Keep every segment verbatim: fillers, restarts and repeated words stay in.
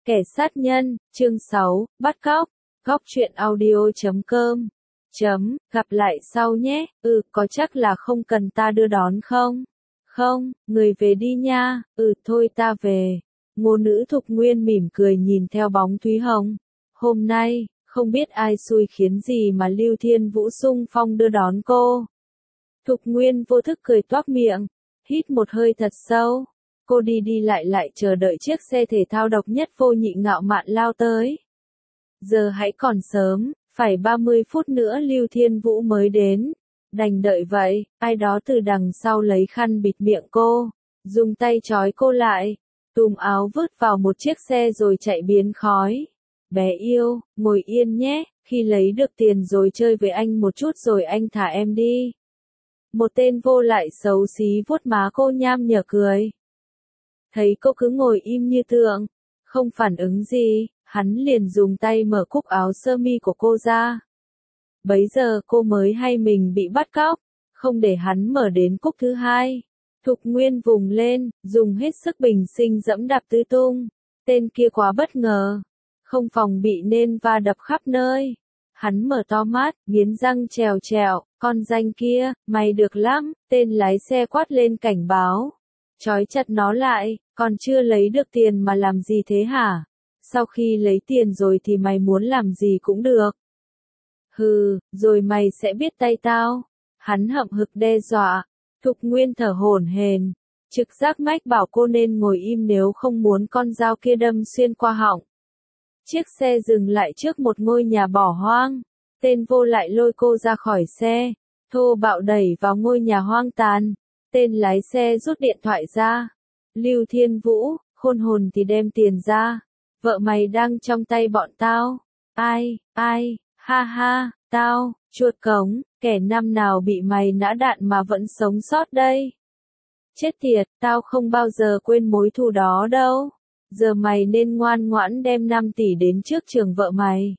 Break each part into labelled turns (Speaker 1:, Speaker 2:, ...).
Speaker 1: Kẻ sát nhân, chương sáu, bắt cóc, góc truyện audio chấm com. Chấm, gặp lại sau nhé, ừ, có chắc là không cần ta đưa đón không? Không, người về đi nha, ừ, thôi ta về. Ngô nữ Thục Nguyên mỉm cười nhìn theo bóng Thúy Hồng. Hôm nay, không biết ai xui khiến gì mà Lưu Thiên Vũ xung phong đưa đón cô. Thục Nguyên vô thức cười toác miệng, hít một hơi thật sâu. Cô đi đi lại lại chờ đợi chiếc xe thể thao độc nhất vô nhị ngạo mạn lao tới. Giờ hãy còn sớm, phải ba mươi phút nữa Lưu Thiên Vũ mới đến. Đành đợi vậy, ai đó từ đằng sau lấy khăn bịt miệng cô, dùng tay trói cô lại, túm áo vứt vào một chiếc xe rồi chạy biến khói. Bé yêu, ngồi yên nhé, khi lấy được tiền rồi chơi với anh một chút rồi anh thả em đi. Một tên vô lại xấu xí vuốt má cô nham nhở cười. Thấy cô cứ ngồi im như tượng, không phản ứng gì, hắn liền dùng tay mở cúc áo sơ mi của cô ra. Bấy giờ cô mới hay mình bị bắt cóc, không để hắn mở đến cúc thứ hai. Thục Nguyên vùng lên, dùng hết sức bình sinh dẫm đạp tứ tung. Tên kia quá bất ngờ, không phòng bị nên va đập khắp nơi. Hắn mở to mắt, nghiến răng trèo trèo, con danh kia, mày được lắm, tên lái xe quát lên cảnh báo. Trói chặt nó lại, còn chưa lấy được tiền mà làm gì thế hả? Sau khi lấy tiền rồi thì mày muốn làm gì cũng được. Hừ, rồi mày sẽ biết tay tao. Hắn hậm hực đe dọa. Thục Nguyên thở hổn hển, trực giác mách bảo cô nên ngồi im nếu không muốn con dao kia đâm xuyên qua họng. Chiếc xe dừng lại trước một ngôi nhà bỏ hoang. Tên vô lại lôi cô ra khỏi xe, thô bạo đẩy vào ngôi nhà hoang tàn. Tên lái xe rút điện thoại ra. Lưu Thiên Vũ, khôn hồn thì đem tiền ra. Vợ mày đang trong tay bọn tao. Ai, ai, ha ha, tao, chuột cống, kẻ năm nào bị mày nã đạn mà vẫn sống sót đây. Chết tiệt, tao không bao giờ quên mối thù đó đâu. Giờ mày nên ngoan ngoãn đem năm tỷ đến trước trường vợ mày.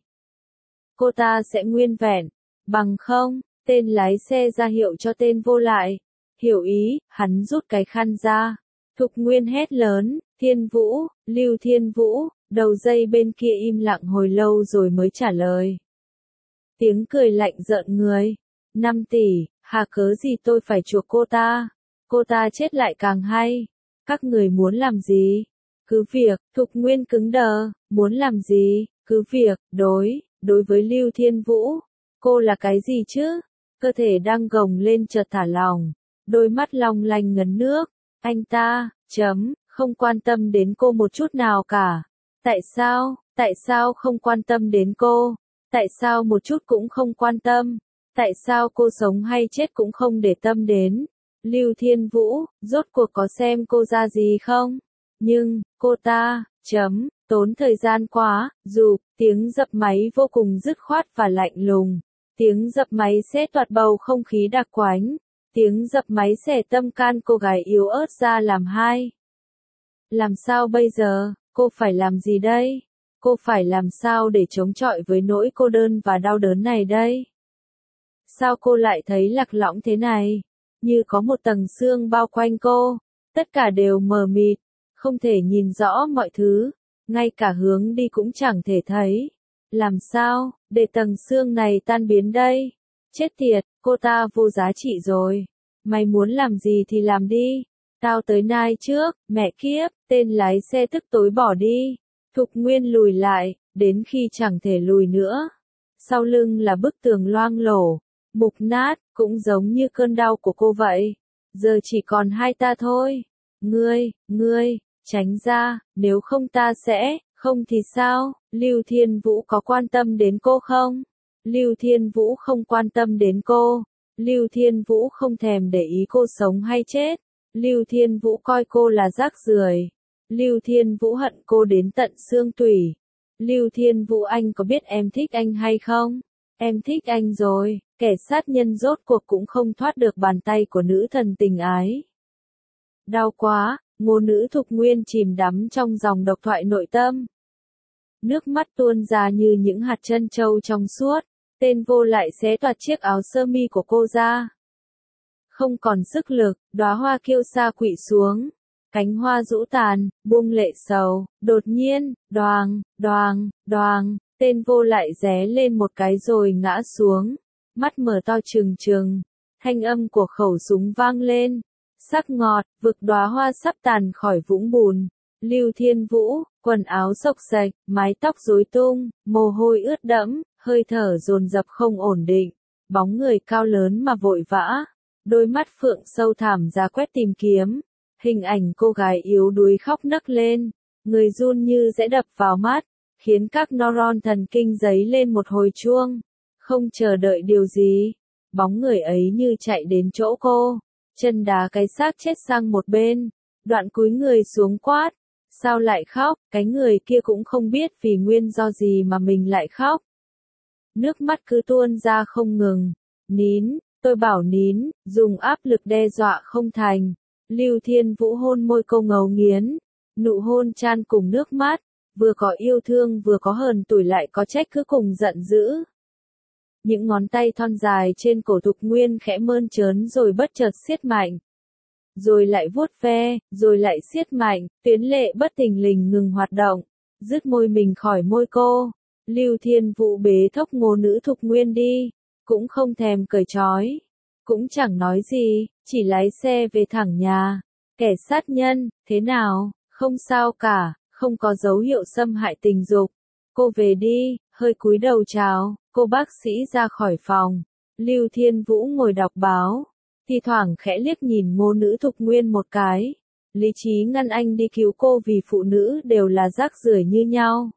Speaker 1: Cô ta sẽ nguyên vẹn, bằng không, tên lái xe ra hiệu cho tên vô lại. Hiểu ý, hắn rút cái khăn ra. Thục Nguyên hét lớn, Thiên Vũ, Lưu Thiên Vũ, đầu dây bên kia im lặng hồi lâu rồi mới trả lời. Tiếng cười lạnh rợn người. Năm tỷ, hà cớ gì tôi phải chuộc cô ta? Cô ta chết lại càng hay. Các người muốn làm gì? Cứ việc, Thục Nguyên cứng đờ, muốn làm gì? Cứ việc, đối, đối với Lưu Thiên Vũ. Cô là cái gì chứ? Cơ thể đang gồng lên chợt thả lỏng. Đôi mắt long lanh ngấn nước. Anh ta, chấm, không quan tâm đến cô một chút nào cả. Tại sao, tại sao không quan tâm đến cô? Tại sao một chút cũng không quan tâm? Tại sao cô sống hay chết cũng không để tâm đến? Lưu Thiên Vũ, rốt cuộc có xem cô ra gì không? Nhưng, cô ta, chấm, tốn thời gian quá, dù, tiếng dập máy vô cùng dứt khoát và lạnh lùng. Tiếng dập máy xé toạc bầu không khí đặc quánh. Tiếng dập máy xẻ tâm can cô gái yếu ớt ra làm hai. Làm sao bây giờ, cô phải làm gì đây? Cô phải làm sao để chống chọi với nỗi cô đơn và đau đớn này đây? Sao cô lại thấy lạc lõng thế này? Như có một tầng sương bao quanh cô. Tất cả đều mờ mịt, không thể nhìn rõ mọi thứ. Ngay cả hướng đi cũng chẳng thể thấy. Làm sao, để tầng sương này tan biến đây? Chết tiệt, cô ta vô giá trị rồi. Mày muốn làm gì thì làm đi. Tao tới nai trước, mẹ kiếp, tên lái xe tức tối bỏ đi. Thục Nguyên lùi lại, đến khi chẳng thể lùi nữa. Sau lưng là bức tường loang lổ, mục nát, cũng giống như cơn đau của cô vậy. Giờ chỉ còn hai ta thôi. Ngươi, ngươi, tránh ra, nếu không ta sẽ, không thì sao? Lưu Thiên Vũ có quan tâm đến cô không? Lưu Thiên Vũ không quan tâm đến cô. Lưu Thiên Vũ không thèm để ý cô sống hay chết. Lưu Thiên Vũ coi cô là rác rưởi. Lưu Thiên Vũ hận cô đến tận xương tủy. Lưu Thiên Vũ, anh có biết em thích anh hay không? Em thích anh rồi, kẻ sát nhân rốt cuộc cũng không thoát được bàn tay của nữ thần tình ái. Đau quá, ngô nữ Thục Nguyên chìm đắm trong dòng độc thoại nội tâm. Nước mắt tuôn ra như những hạt trân châu trong suốt. Tên vô lại xé toạc chiếc áo sơ mi của cô ra. Không còn sức lực, đóa hoa kiêu sa quỵ xuống. cánh hoa rũ tàn, buông lệ sầu, đột nhiên, đoàng, đoàng, đoàng, tên vô lại ré lên một cái rồi ngã xuống, mắt mở to trừng trừng, thanh âm của khẩu súng vang lên, sắc ngọt, vực đóa hoa sắp tàn khỏi vũng bùn, Lưu Thiên Vũ, quần áo xộc xệch, mái tóc rối tung, mồ hôi ướt đẫm, hơi thở dồn dập không ổn định, bóng người cao lớn mà vội vã, đôi mắt phượng sâu thẳm ra quét tìm kiếm. Hình ảnh cô gái yếu đuối khóc nấc lên, người run như sẽ đập vào mắt, khiến các neuron thần kinh giấy lên một hồi chuông. Không chờ đợi điều gì, bóng người ấy như chạy đến chỗ cô, chân đá cái xác chết sang một bên, đoạn cúi người xuống quát. Sao lại khóc, cái người kia cũng không biết vì nguyên do gì mà mình lại khóc. Nước mắt cứ tuôn ra không ngừng, nín, tôi bảo nín, dùng áp lực đe dọa không thành. Lưu Thiên Vũ hôn môi cô ngấu nghiến, nụ hôn chan cùng nước mắt, vừa có yêu thương vừa có hờn tủi lại có trách cứ cùng giận dữ. Những ngón tay thon dài trên cổ Thục Nguyên khẽ mơn trớn rồi bất chợt siết mạnh. Rồi lại vuốt ve, rồi lại siết mạnh, tuyến lệ bất thình lình ngừng hoạt động, dứt môi mình khỏi môi cô. Lưu Thiên Vũ bế thốc ngô nữ Thục Nguyên đi, cũng không thèm cởi trói. Cũng chẳng nói gì, chỉ lái xe về thẳng nhà. Kẻ sát nhân, thế nào, không sao cả, không có dấu hiệu xâm hại tình dục. Cô về đi, hơi cúi đầu chào, cô bác sĩ ra khỏi phòng. Lưu Thiên Vũ ngồi đọc báo, thi thoảng khẽ liếc nhìn ngô nữ Thục Nguyên một cái. Lý trí ngăn anh đi cứu cô vì phụ nữ đều là rác rưởi như nhau.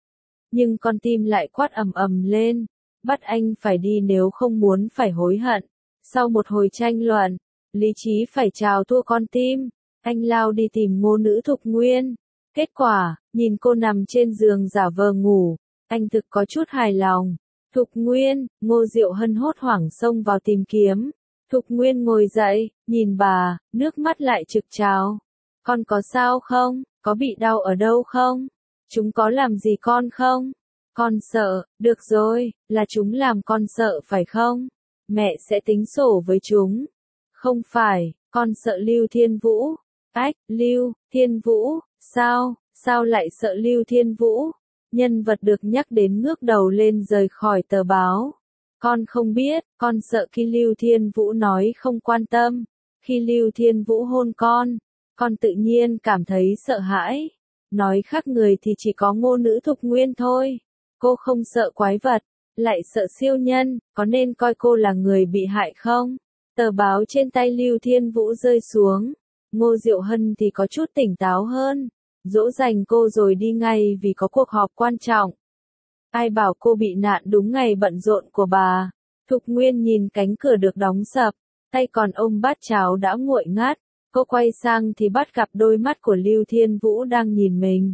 Speaker 1: Nhưng con tim lại quát ầm ầm lên, bắt anh phải đi nếu không muốn phải hối hận. Sau một hồi tranh luận, lý trí phải chào thua con tim, anh lao đi tìm ngô nữ Thục Nguyên. Kết quả, nhìn cô nằm trên giường giả vờ ngủ, anh thực có chút hài lòng. Thục Nguyên, Ngô Diệu Hân hốt hoảng xông vào tìm kiếm. Thục Nguyên ngồi dậy, nhìn bà, nước mắt lại trực trào. Con có sao không? Có bị đau ở đâu không? Chúng có làm gì con không? Con sợ, được rồi, là chúng làm con sợ phải không? Mẹ sẽ tính sổ với chúng. Không phải, con sợ Lưu Thiên Vũ. Ách, Lưu, Thiên Vũ, sao, sao lại sợ Lưu Thiên Vũ? Nhân vật được nhắc đến ngước đầu lên rời khỏi tờ báo. Con không biết, con sợ khi Lưu Thiên Vũ nói không quan tâm. Khi Lưu Thiên Vũ hôn con, con tự nhiên cảm thấy sợ hãi. Nói khác người thì chỉ có ngô nữ Thục Nguyên thôi. Cô không sợ quái vật, lại sợ siêu nhân, có nên coi cô là người bị hại không? Tờ báo trên tay Lưu Thiên Vũ rơi xuống. Ngô Diệu Hân thì có chút tỉnh táo hơn. Dỗ dành cô rồi đi ngay vì có cuộc họp quan trọng. Ai bảo cô bị nạn đúng ngày bận rộn của bà. Thục Nguyên nhìn cánh cửa được đóng sập, tay còn ôm bát cháo đã nguội ngắt. Cô quay sang thì bắt gặp đôi mắt của Lưu Thiên Vũ đang nhìn mình.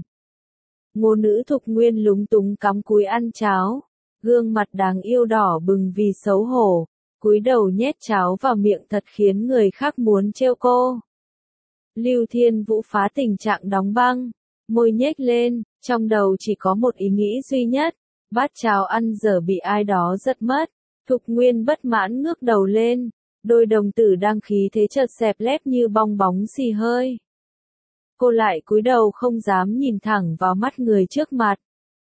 Speaker 1: Ngô nữ Thục Nguyên lúng túng cắm cúi ăn cháo, gương mặt đáng yêu đỏ bừng vì xấu hổ, cúi đầu nhét cháo vào miệng thật khiến người khác muốn trêu cô. Lưu Thiên Vũ phá tình trạng đóng băng, môi nhếch lên, trong đầu chỉ có một ý nghĩ duy nhất, bát cháo ăn dở bị ai đó giật mất. Thục Nguyên bất mãn ngước đầu lên, đôi đồng tử đang khí thế chợt xẹp lép như bong bóng xì hơi. Cô lại cúi đầu không dám nhìn thẳng vào mắt người trước mặt.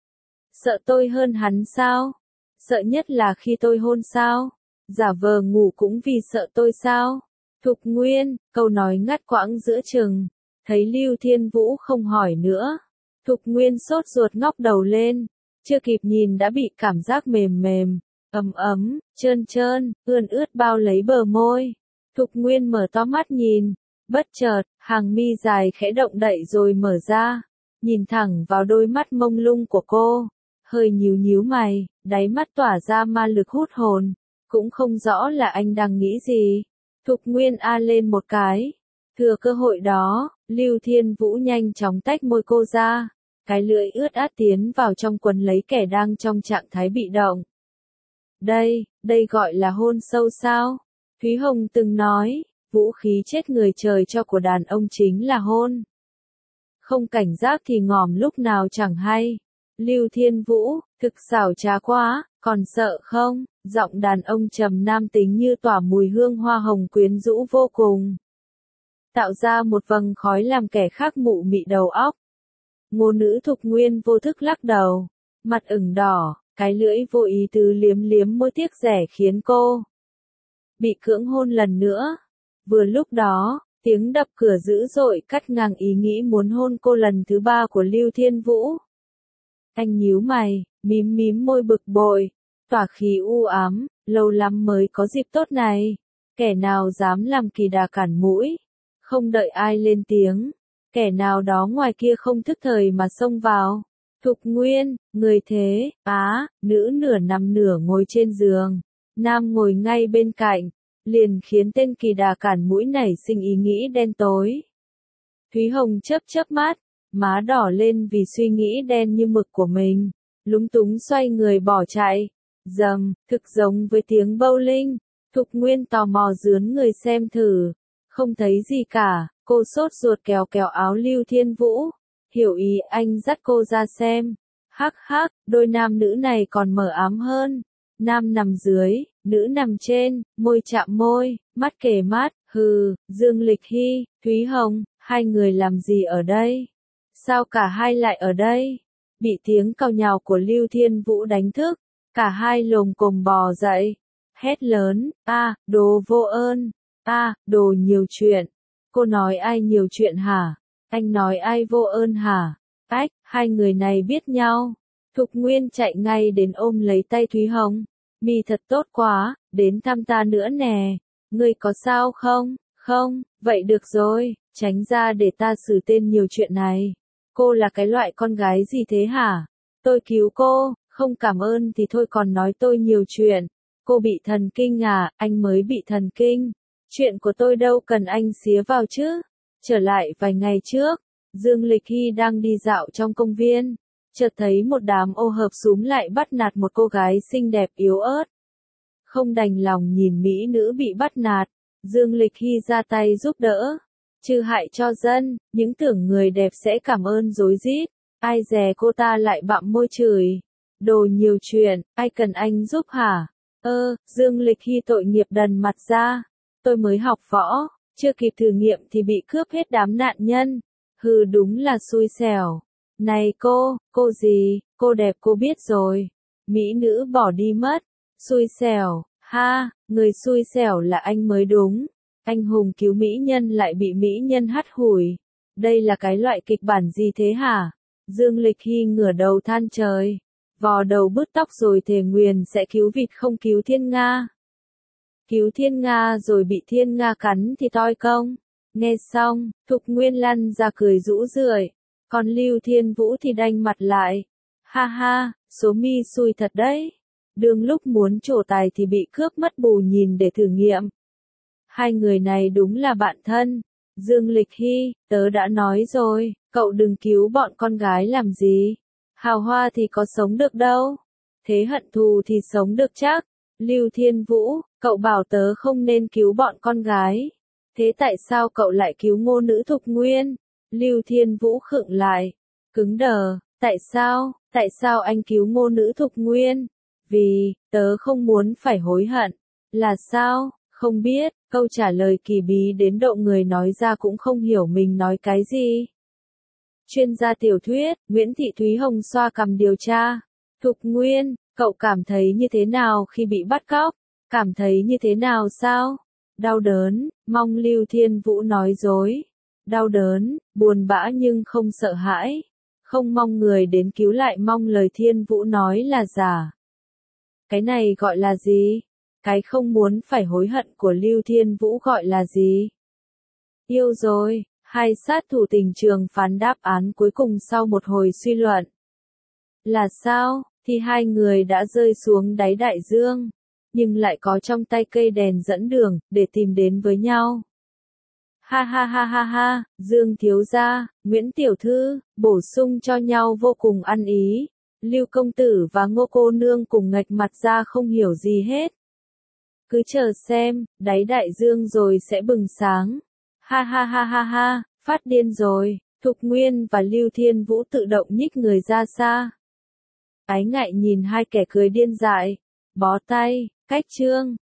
Speaker 1: Sợ tôi hơn hắn sao? Sợ nhất là khi tôi hôn sao? Giả vờ ngủ cũng vì sợ tôi sao? Thục Nguyên, câu nói ngắt quãng giữa chừng. Thấy Lưu Thiên Vũ không hỏi nữa. Thục Nguyên sốt ruột ngóc đầu lên. Chưa kịp nhìn đã bị cảm giác mềm mềm, ấm ấm, trơn trơn, ươn ướt bao lấy bờ môi. Thục Nguyên mở to mắt nhìn. Bất chợt, hàng mi dài khẽ động đậy rồi mở ra. Nhìn thẳng vào đôi mắt mông lung của cô. Hơi nhíu nhíu mày, đáy mắt tỏa ra ma lực hút hồn. Cũng không rõ là anh đang nghĩ gì. Thục Nguyên a lên một cái. Thừa cơ hội đó, Lưu Thiên Vũ nhanh chóng tách môi cô ra. Cái lưỡi ướt át tiến vào trong quần lấy kẻ đang trong trạng thái bị động. Đây, đây gọi là hôn sâu sao? Thúy Hồng từng nói, vũ khí chết người trời cho của đàn ông chính là hôn. Không cảnh giác thì ngòm lúc nào chẳng hay. Lưu Thiên Vũ, thực xảo trá quá, còn sợ không? Giọng đàn ông trầm nam tính như tỏa mùi hương hoa hồng quyến rũ vô cùng. tạo ra một vầng khói làm kẻ khác mụ mị đầu óc. Ngô Nữ Thục Nguyên vô thức lắc đầu, mặt ửng đỏ, cái lưỡi vô ý tứ liếm liếm môi tiếc rẻ khiến cô bị cưỡng hôn lần nữa. Vừa lúc đó, tiếng đập cửa dữ dội cắt ngang ý nghĩ muốn hôn cô lần thứ ba của Lưu Thiên Vũ. Anh nhíu mày, mím mím môi bực bội, tỏa khí u ám, lâu lắm mới có dịp tốt này. Kẻ nào dám làm kỳ đà cản mũi? Không đợi ai lên tiếng, kẻ nào đó ngoài kia không thức thời mà xông vào. Thục Nguyên, người thế, á, nữ nửa nằm nửa ngồi trên giường, nam ngồi ngay bên cạnh, liền khiến tên kỳ đà cản mũi nảy sinh ý nghĩ đen tối. Thúy Hồng chớp chớp mắt, má đỏ lên vì suy nghĩ đen như mực của mình, lúng túng xoay người bỏ chạy. Dầm, thực giống với tiếng bowling. Thục Nguyên tò mò dướn người xem thử, không thấy gì cả, cô sốt ruột kéo kéo áo Lưu Thiên Vũ, hiểu ý anh dắt cô ra xem. Hắc hắc, đôi nam nữ này còn mờ ám hơn. Nam nằm dưới, nữ nằm trên, môi chạm môi, mắt kề mắt, hừ, Dương Lịch Hy, Thúy Hồng, hai người làm gì ở đây? Sao cả hai lại ở đây? Bị tiếng cào nhào của Lưu Thiên Vũ đánh thức, cả hai lồm cồm bò dậy, hét lớn, a, đồ vô ơn, a, đồ nhiều chuyện. Cô nói ai nhiều chuyện hả? Anh nói ai vô ơn hả? Ách, hai người này biết nhau. Thục Nguyên chạy ngay đến ôm lấy tay Thúy Hồng. Mi thật tốt quá, đến thăm ta nữa nè. Ngươi có sao không? Không, vậy được rồi, tránh ra để ta xử tên nhiều chuyện này. Cô là cái loại con gái gì thế hả? Tôi cứu cô, không cảm ơn thì thôi còn nói tôi nhiều chuyện. Cô bị thần kinh à, anh mới bị thần kinh. Chuyện của tôi đâu cần anh xía vào chứ. Trở lại vài ngày trước, Dương Lịch Hy đang đi dạo trong công viên, chợt thấy một đám ô hợp xúm lại bắt nạt một cô gái xinh đẹp yếu ớt. Không đành lòng nhìn mỹ nữ bị bắt nạt, Dương Lịch Hy ra tay giúp đỡ, trừ hại cho dân, những tưởng người đẹp sẽ cảm ơn rối rít, ai dè cô ta lại bặm môi chửi. Đồ nhiều chuyện, ai cần anh giúp hả? Ơ, Dương Lịch Hy tội nghiệp đần mặt ra. Tôi mới học võ, chưa kịp thử nghiệm thì bị cướp hết đám nạn nhân. Hừ đúng là xui xẻo. Này cô, cô gì, cô đẹp cô biết rồi. Mỹ nữ bỏ đi mất. Xui xẻo, ha, người xui xẻo là anh mới đúng. Anh hùng cứu mỹ nhân lại bị mỹ nhân hắt hủi. Đây là cái loại kịch bản gì thế hả? Dương Lịch Hy ngửa đầu than trời. Vò đầu bứt tóc rồi thề nguyền sẽ cứu vịt không cứu thiên nga. Cứu thiên nga rồi bị thiên nga cắn thì toi công. Nghe xong, Thục Nguyên lăn ra cười rũ rượi. Còn Lưu Thiên Vũ thì đanh mặt lại. Ha ha, số mi xui thật đấy. Đương lúc muốn trổ tài thì bị cướp mất bù nhìn để thử nghiệm. Hai người này đúng là bạn thân. Dương Lịch Hy, tớ đã nói rồi, cậu đừng cứu bọn con gái làm gì. Hào hoa thì có sống được đâu. Thế hận thù thì sống được chắc. Lưu Thiên Vũ, cậu bảo tớ không nên cứu bọn con gái. Thế tại sao cậu lại cứu Ngô Nữ Thục Nguyên? Lưu Thiên Vũ khựng lại, cứng đờ, tại sao, tại sao anh cứu Ngô Nữ Thục Nguyên? Vì, tớ không muốn phải hối hận. Là sao? Không biết, câu trả lời kỳ bí đến độ người nói ra cũng không hiểu mình nói cái gì. Chuyên gia tiểu thuyết, Nguyễn Thị Thúy Hồng xoa cằm điều tra. Thục Nguyên, cậu cảm thấy như thế nào khi bị bắt cóc? Cảm thấy như thế nào sao? Đau đớn, mong Lưu Thiên Vũ nói dối. Đau đớn, buồn bã nhưng không sợ hãi. Không mong người đến cứu lại mong lời Thiên Vũ nói là giả. Cái này gọi là gì? Cái không muốn phải hối hận của Lưu Thiên Vũ gọi là gì? Yêu rồi, hai sát thủ tình trường phán đáp án cuối cùng sau một hồi suy luận. Là sao? Thì hai người đã rơi xuống đáy đại dương, nhưng lại có trong tay cây đèn dẫn đường, để tìm đến với nhau. Ha ha ha ha ha, Dương thiếu gia, Nguyễn tiểu thư, bổ sung cho nhau vô cùng ăn ý. Lưu công tử và Ngô cô nương cùng nghệch mặt ra không hiểu gì hết. Cứ chờ xem, đáy đại dương rồi sẽ bừng sáng. Ha ha ha ha ha, phát điên rồi. Thục Nguyên và Lưu Thiên Vũ tự động nhích người ra xa. Ái Ngại nhìn hai kẻ cười điên dại, bó tay, cách chương.